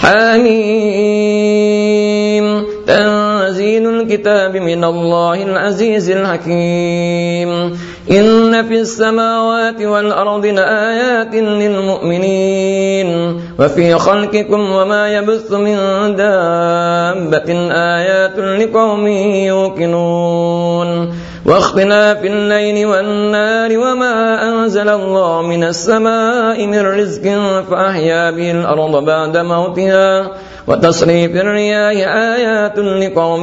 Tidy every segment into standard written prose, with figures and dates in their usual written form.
حميم تنزيل الكتاب من الله العزيز الحكيم إن في السماوات والأرض لآيات للمؤمنين وفي خلقكم وما يبث من دابة آيات لقوم يوقنون واختلاف الليل والنهار وما أنزل الله من السماء من رزق فأحيا به الأرض بعد موتها وتصريف الرياح آيات لقوم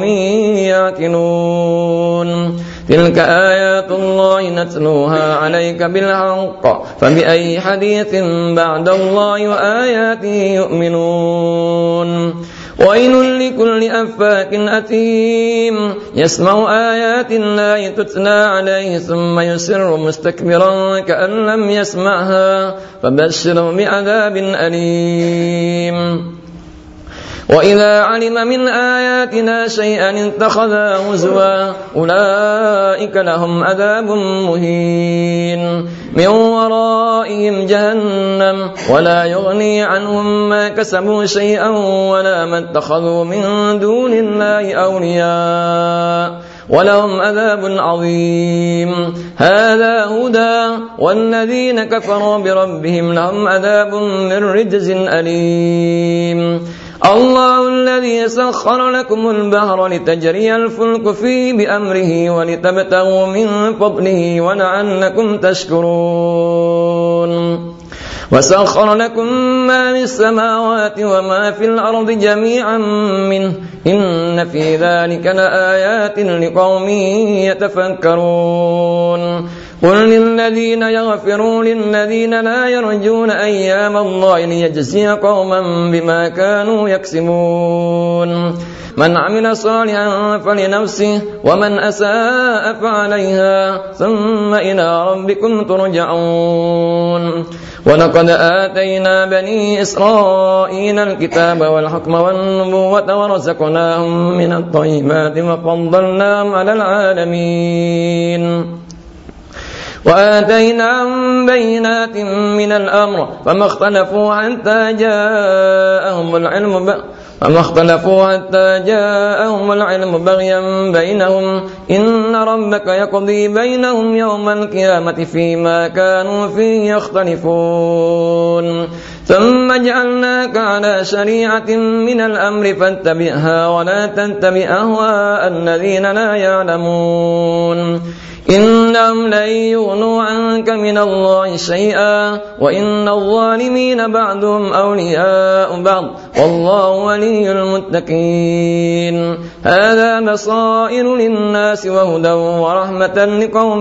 يعقلون تلك آيات الله نتلوها عليك بالحق فبأي حديث بعد الله وآياته يؤمنون ويل لكل أفاك أثيم يسمع آيات الله تتلى عليه ثم يسر مستكبرا كأن لم يسمعها فبشره بعذاب أليم وإذا علم من آياتنا شيئا اتخذا هزوا أولئك لهم عذاب مهين من ورائهم جهنم ولا يغني عنهم ما كسبوا شيئا ولا ما اتخذوا من دون الله أولياء ولهم عذاب عظيم هذا هدى والذين كفروا بربهم لهم عذاب من رجز أليم الله الذي سخر لكم البحر لتجري الفلك فيه بأمره ولتبتغوا من فضله ولعلكم تشكرون وسخر لكم ما في السماوات وما في الأرض جميعا منه إن في ذلك لآيات لقوم يتفكرون قل للذين يغفروا للذين لا يرجون أيام الله ليجزي قوما بما كانوا يكسبون من عمل صالحا فلنفسه ومن أساء فعليها ثم إلى ربكم ترجعون ولقد آتينا بني إسرائيل الكتاب والحكم والنبوة ورزقناهم من الطيبات وفضلناهم على العالمين وآتيناهم بينات من الأمر فما اختلفوا حتى جاءهم العلم بغيا بينهم إن ربك يقضي بينهم يوم القيامة فيما كانوا فيه يختلفون ثم جعلناك على شريعة من الأمر فاتبعها ولا تتبع أهواء الذين لا يعلمون إنهم لن يغنوا عنك من الله شيئا وإن الظالمين بعضهم أولياء بعض والله ولي المتقين هذا بصائر للناس وهدى ورحمة لقوم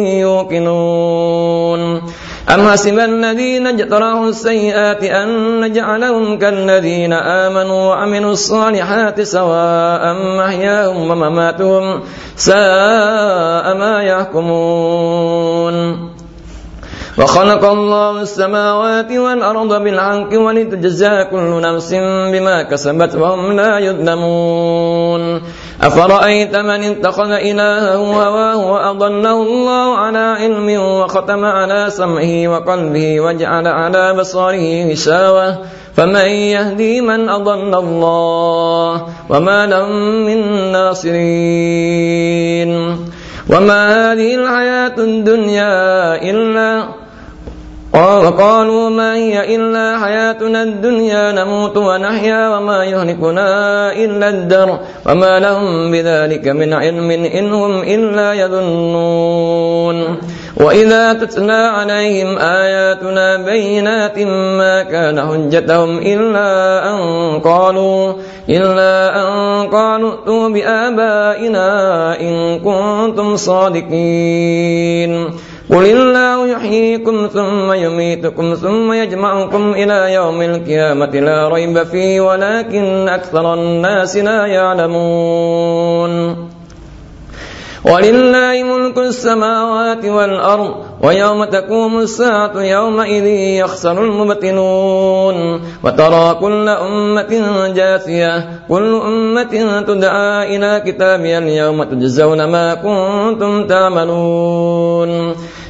يوقنون أم حسب الذين اجترحوا السيئات أن نجعلهم كالذين آمنوا وعملوا الصالحات سواء محياهم ومماتهم ساء ما يحكمون وخلق الله السماوات والأرض بالحق ولتجزى كل نفس بما كسبت وهم لا يظلمون أفرأيت من اتخذ إلهه هواه وأضله الله على علم وختم على سمعه وقلبه وجعل على بصره غشاوة فمن يهدي من أضل الله وما لهم من ناصرين وما هذه الحياة الدنيا إلا وقالوا ما هي إلا حياتنا الدنيا نموت ونحيا وما يهلكنا إلا الدهر وما لهم بذلك من علم إن هم إلا يظنون وإذا تتلى عليهم آياتنا بينات ما كان حجتهم إلا أن قالوا ائتوا بآبائنا إن كنتم صادقين قل الله يحييكم ثم يميتكم ثم يجمعكم إلى يوم القيامة لا ريب فيه ولكن أكثر الناس لا يعلمون ولله ملك السماوات والأرض ويوم تقوم الساعة يومئذ يخسر المبطلون وترى كل أمة جاثية كل أمة تدعى إلى كتابها اليوم تجزون ما كنتم تعملون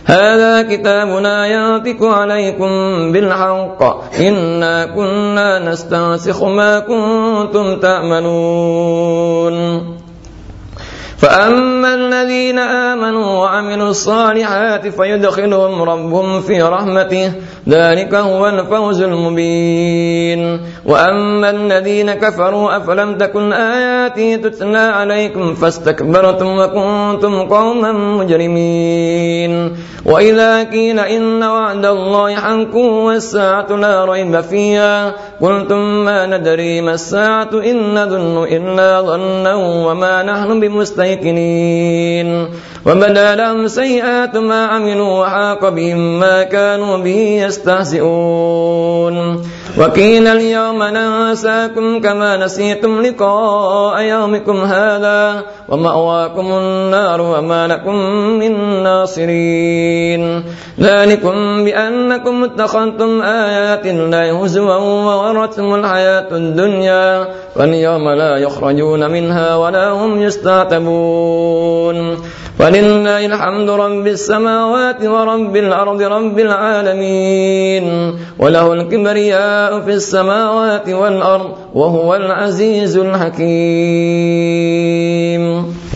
هذا كتابنا ينطق عليكم بالحق إنا كنا نستنسخ ما كنتم تعملون فأما الذين آمنوا وعملوا الصالحات فيدخلهم ربهم في رحمته ذلك هو الفوز المبين وأما الذين كفروا أفلم تكن آياتي تتلى عليكم فاستكبرتم وكنتم قوما مجرمين وإذا قيل إن وعد الله حق والساعة لا ريب فيها قلتم ما ندري ما الساعة إن نظن إلا ظنا وما نحن بمستيقنين وبدا لهم سيئات ما عملوا وحاق بهم ما كانوا به يستهزئون وقيل اليوم ننساكم كما نسيتم لقاء يومكم هذا ومأواكم النار وما لكم من ناصرين ذلكم بأنكم اتخذتم آيات الله هزوا وغرتهم الحياة الدنيا واليوم لا يخرجون منها ولا هم يستعتبون ولله الحمد رب السماوات ورب الأرض رب العالمين وله الكبرياء في السماوات والأرض وهو العزيز الحكيم